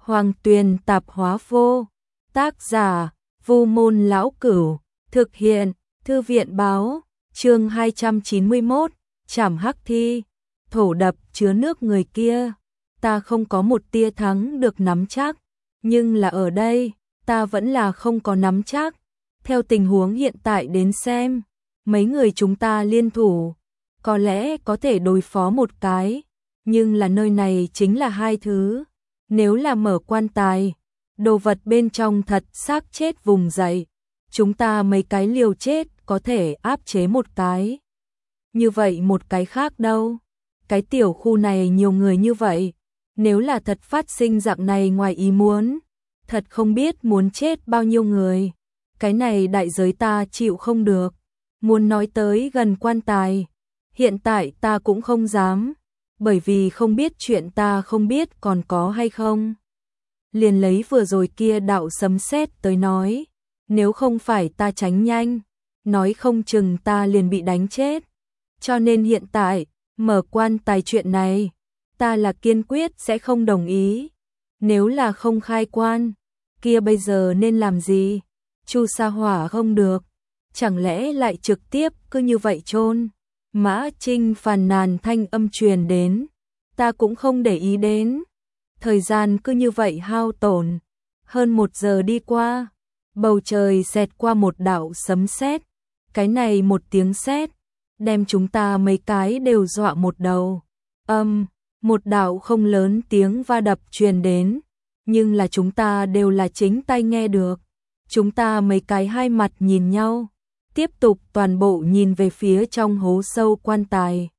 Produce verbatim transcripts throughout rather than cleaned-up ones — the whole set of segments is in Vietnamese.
Hoàng Tuyền tạp hóa vô. Tác giả, Vu Môn Lão Cửu. Thực hiện, Thư viện báo. Chương hai trăm chín mươi mốt, Trảm Hắc Thi. Thổ đập chứa nước người kia. Ta không có một tia thắng được nắm chắc. Nhưng là ở đây, ta vẫn là không có nắm chắc. Theo tình huống hiện tại đến xem, mấy người chúng ta liên thủ, có lẽ có thể đối phó một cái. Nhưng là nơi này chính là hai thứ. Nếu là mở quan tài, đồ vật bên trong thật xác chết vùng dậy. Chúng ta mấy cái liều chết có thể áp chế một cái. Như vậy một cái khác đâu? Cái tiểu khu này nhiều người như vậy. Nếu là thật phát sinh dạng này ngoài ý muốn, thật không biết muốn chết bao nhiêu người. Cái này đại giới ta chịu không được. Muốn nói tới gần quan tài, hiện tại ta cũng không dám. Bởi vì không biết chuyện ta không biết còn có hay không. Liền lấy vừa rồi kia đạo sấm sét tới nói. Nếu không phải ta tránh nhanh, nói không chừng ta liền bị đánh chết. Cho nên hiện tại, mở quan tài chuyện này, ta là kiên quyết sẽ không đồng ý. Nếu là không khai quan, kia bây giờ nên làm gì? Chu Sa Hỏa không được, chẳng lẽ lại trực tiếp cứ như vậy chôn? Mã Trinh phàn nàn thanh âm truyền đến, ta cũng không để ý đến. Thời gian cứ như vậy hao tổn, hơn một giờ đi qua, bầu trời xẹt qua một đạo sấm sét. Cái này một tiếng sét, đem chúng ta mấy cái đều dọa một đầu. Âm, một đạo không lớn tiếng va đập truyền đến, nhưng là chúng ta đều là chính tai nghe được. Chúng ta mấy cái hai mặt nhìn nhau, tiếp tục toàn bộ nhìn về phía trong hố sâu quan tài.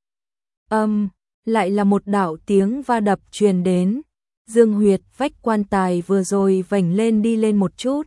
Âm, lại là một đạo tiếng va đập truyền đến. Dương huyệt vách quan tài vừa rồi vểnh lên đi lên một chút.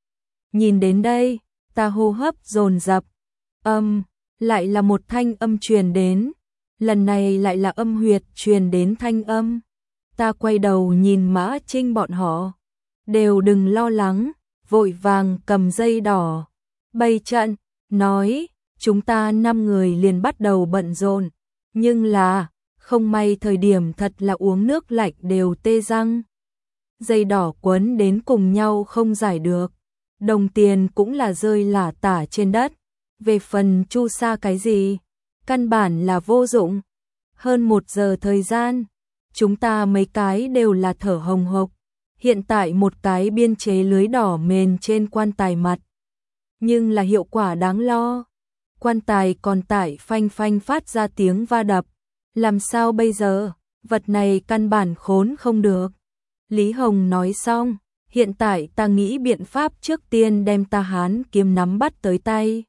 Nhìn đến đây, ta hô hấp dồn dập. Âm, lại là một thanh âm truyền đến. Lần này lại là âm huyệt truyền đến thanh âm. Ta quay đầu nhìn Mã Trinh bọn họ. Đều đừng lo lắng, vội vàng cầm dây đỏ. Bày trận, nói, chúng ta năm người liền bắt đầu bận rộn. Nhưng là, không may thời điểm thật là uống nước lạnh đều tê răng. Dây đỏ quấn đến cùng nhau không giải được. Đồng tiền cũng là rơi lả tả trên đất. Về phần chu sa cái gì, căn bản là vô dụng. Hơn một giờ thời gian, chúng ta mấy cái đều là thở hồng hộc. Hiện tại một cái biên chế lưới đỏ mền trên quan tài mặt. Nhưng là hiệu quả đáng lo. Quan tài còn tại phanh phanh phát ra tiếng va đập. Làm sao bây giờ, vật này căn bản khốn không được. Lý Hồng nói xong, hiện tại ta nghĩ biện pháp trước tiên đem ta hán kiếm nắm bắt tới tay.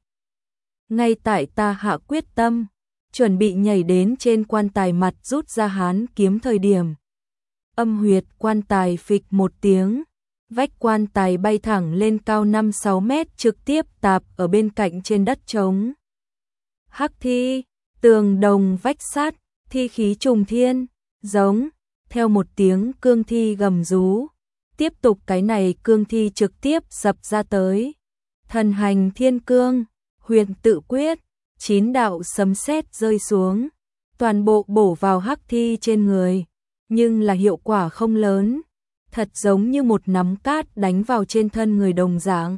Ngay tại ta hạ quyết tâm, chuẩn bị nhảy đến trên quan tài mặt rút ra hán kiếm thời điểm. Âm huyệt quan tài phịch một tiếng, vách quan tài bay thẳng lên cao năm sáu mét trực tiếp tạp ở bên cạnh trên đất trống. Hắc thi, tường đồng vách sắt, thi khí trùng thiên, giống, theo một tiếng cương thi gầm rú. Tiếp tục cái này cương thi trực tiếp dập ra tới. Thần hành thiên cương, huyền tự quyết, chín đạo sấm sét rơi xuống. Toàn bộ bổ vào hắc thi trên người. Nhưng là hiệu quả không lớn. Thật giống như một nắm cát đánh vào trên thân người đồng dạng.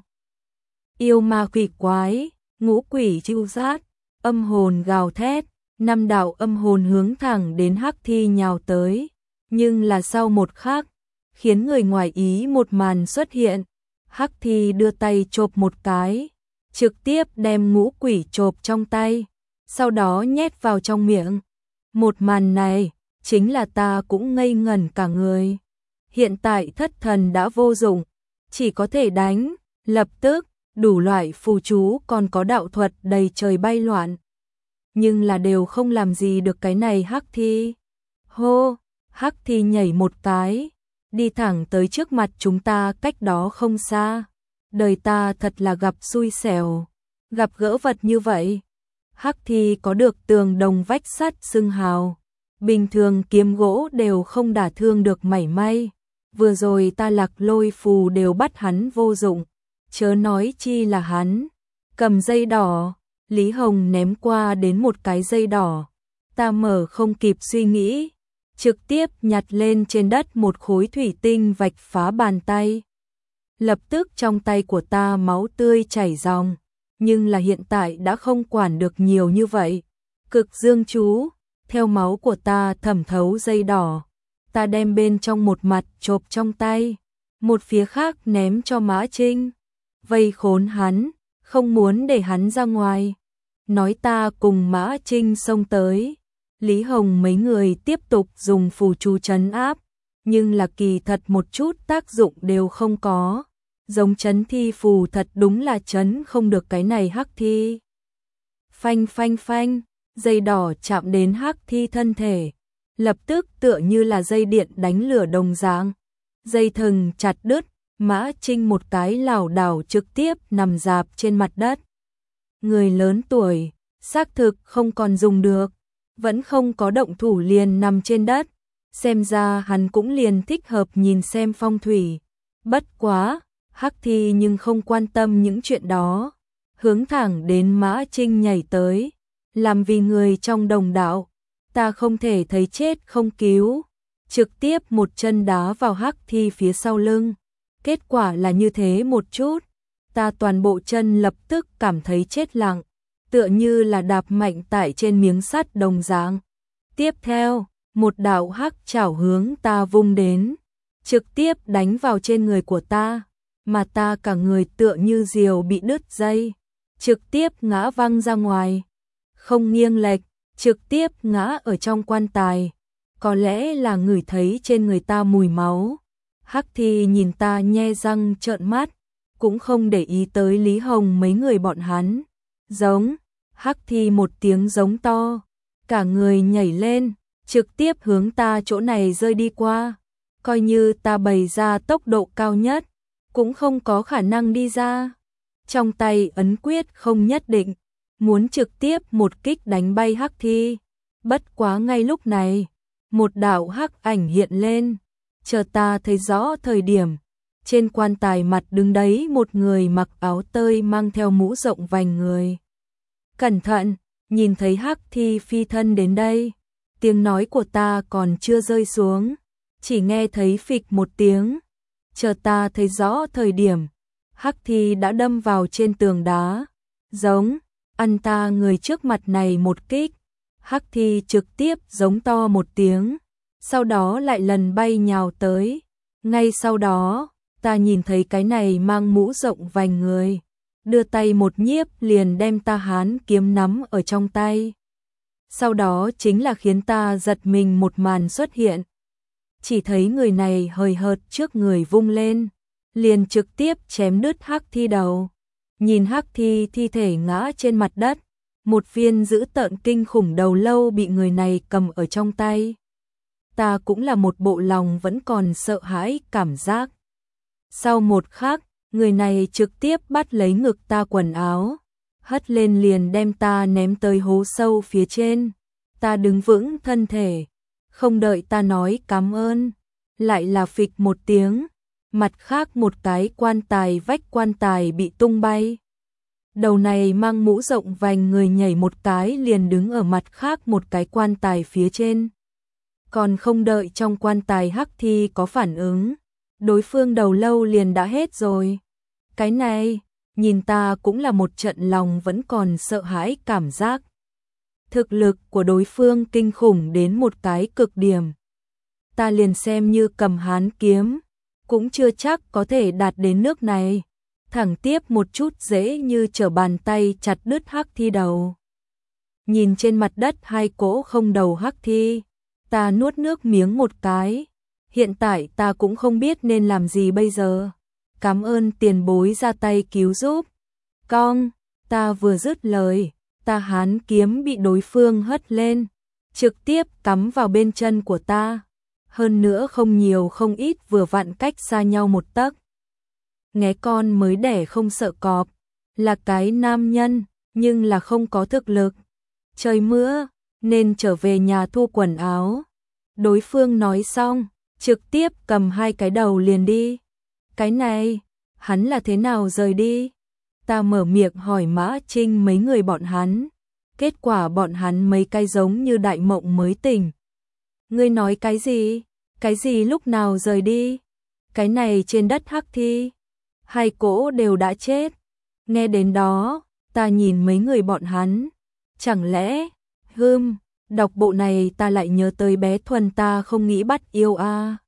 Yêu ma quỷ quái, ngũ quỷ chiêu sát, âm hồn gào thét. Năm đạo âm hồn hướng thẳng đến hắc thi nhào tới. Nhưng là sau một khắc, khiến người ngoài ý một màn xuất hiện. Hắc thi đưa tay chộp một cái, trực tiếp đem ngũ quỷ chộp trong tay, sau đó nhét vào trong miệng. Một màn này, chính là ta cũng ngây ngẩn cả người. Hiện tại thất thần đã vô dụng, chỉ có thể đánh, lập tức, đủ loại phù chú còn có đạo thuật đầy trời bay loạn. Nhưng là đều không làm gì được cái này hắc thi. Hô, hắc thi nhảy một cái, đi thẳng tới trước mặt chúng ta cách đó không xa. Đời ta thật là gặp xui xẻo, gặp gỡ vật như vậy. Hắc thi có được tường đồng vách sắt xưng hào. Bình thường kiếm gỗ đều không đả thương được mảy may. Vừa rồi ta lạc lôi phù đều bắt hắn vô dụng. Chớ nói chi là hắn. Cầm dây đỏ, Lý Hồng ném qua đến một cái dây đỏ. Ta mở không kịp suy nghĩ. trực tiếp nhặt lên trên đất một khối thủy tinh vạch phá bàn tay. Lập tức trong tay của ta máu tươi chảy ròng, nhưng là hiện tại đã không quản được nhiều như vậy. Cực dương chú, theo máu của ta thẩm thấu dây đỏ, ta đem bên trong một mặt chộp trong tay, một phía khác ném cho Mã Trinh, vây khốn hắn, không muốn để hắn ra ngoài. Nói ta cùng Mã Trinh xông tới, Lý Hồng mấy người tiếp tục dùng phù chú trấn áp, nhưng là kỳ thật một chút tác dụng đều không có. Giống trấn thi phù thật đúng là trấn không được cái này hắc thi. Phanh phanh phanh, dây đỏ chạm đến hắc thi thân thể, lập tức tựa như là dây điện đánh lửa đồng dạng. Dây thừng chặt đứt, Mã Trinh một cái lảo đảo trực tiếp nằm rạp trên mặt đất. Người lớn tuổi, xác thực không còn dùng được, vẫn không có động thủ liền nằm trên đất. Xem ra hắn cũng liền thích hợp nhìn xem phong thủy. Bất quá, hắc thi nhưng không quan tâm những chuyện đó, hướng thẳng đến Mã Trinh nhảy tới, làm vì người trong đồng đạo, ta không thể thấy chết không cứu, trực tiếp một chân đá vào hắc thi phía sau lưng. Kết quả là như thế một chút, ta toàn bộ chân lập tức cảm thấy chết lặng, tựa như là đạp mạnh tại trên miếng sắt đồng dạng. Tiếp theo, một đạo hắc chảo hướng ta vung đến, trực tiếp đánh vào trên người của ta, mà ta cả người tựa như diều bị đứt dây, trực tiếp ngã văng ra ngoài, không nghiêng lệch, trực tiếp ngã ở trong quan tài. Có lẽ là ngửi thấy trên người ta mùi máu. Hắc thi nhìn ta nhe răng trợn mắt, cũng không để ý tới Lý Hồng mấy người bọn hắn. Giống, hắc thi một tiếng giống to, cả người nhảy lên, trực tiếp hướng ta chỗ này rơi đi qua. Coi như ta bày ra tốc độ cao nhất, cũng không có khả năng đi ra. Trong tay ấn quyết không nhất định, muốn trực tiếp một kích đánh bay hắc thi. Bất quá ngay lúc này, một đạo hắc ảnh hiện lên, chờ ta thấy rõ thời điểm, trên quan tài mặt đứng đấy một người mặc áo tơi mang theo mũ rộng vành người. Cẩn thận, nhìn thấy hắc thi phi thân đến đây, tiếng nói của ta còn chưa rơi xuống, chỉ nghe thấy phịch một tiếng, chờ ta thấy rõ thời điểm, hắc thi đã đâm vào trên tường đá, giống, ăn ta người trước mặt này một kích. Hắc thi trực tiếp giống to một tiếng, sau đó lại lần bay nhào tới. Ngay sau đó, ta nhìn thấy cái này mang mũ rộng vành người, đưa tay một nhiếp liền đem ta hán kiếm nắm ở trong tay. Sau đó chính là khiến ta giật mình một màn xuất hiện. Chỉ thấy người này hời hợt trước người vung lên, liền trực tiếp chém đứt hắc thi đầu. Nhìn hắc thi thi thể ngã trên mặt đất, một viên dữ tợn kinh khủng đầu lâu bị người này cầm ở trong tay. Ta cũng là một bộ lòng vẫn còn sợ hãi cảm giác. Sau một khắc, người này trực tiếp bắt lấy ngực ta quần áo, hất lên liền đem ta ném tới hố sâu phía trên. Ta đứng vững thân thể, không đợi ta nói cảm ơn, lại là phịch một tiếng, mặt khác một cái quan tài vách quan tài bị tung bay. Đầu này mang mũ rộng vành người nhảy một cái liền đứng ở mặt khác một cái quan tài phía trên. Còn không đợi trong quan tài hắc thi có phản ứng, đối phương đầu lâu liền đã hết rồi. Cái này, nhìn ta cũng là một trận lòng vẫn còn sợ hãi cảm giác. Thực lực của đối phương kinh khủng đến một cái cực điểm. Ta liền xem như cầm hán kiếm, cũng chưa chắc có thể đạt đến nước này. Thẳng tiếp một chút dễ như trở bàn tay chặt đứt hắc thi đầu. Nhìn trên mặt đất hai cỗ không đầu hắc thi, ta nuốt nước miếng một cái. Hiện tại ta cũng không biết nên làm gì bây giờ. Cảm ơn tiền bối ra tay cứu giúp. Cong, ta vừa dứt lời, ta hán kiếm bị đối phương hất lên, trực tiếp cắm vào bên chân của ta. Hơn nữa không nhiều không ít vừa vặn cách xa nhau một tấc. Nghé con mới đẻ không sợ cọp, là cái nam nhân, nhưng là không có thực lực. Trời mưa, nên trở về nhà thu quần áo. Đối phương nói xong, trực tiếp cầm hai cái đầu liền đi. Cái này, hắn là thế nào rời đi? Ta mở miệng hỏi Mã Trinh mấy người bọn hắn. Kết quả bọn hắn mấy cái giống như đại mộng mới tỉnh. Ngươi nói cái gì? Cái gì lúc nào rời đi? Cái này trên đất hắc thi, hai cỗ đều đã chết. Nghe đến đó, ta nhìn mấy người bọn hắn, chẳng lẽ, hừm, đọc bộ này ta lại nhớ tới bé Thuần ta không nghĩ bắt yêu a. À.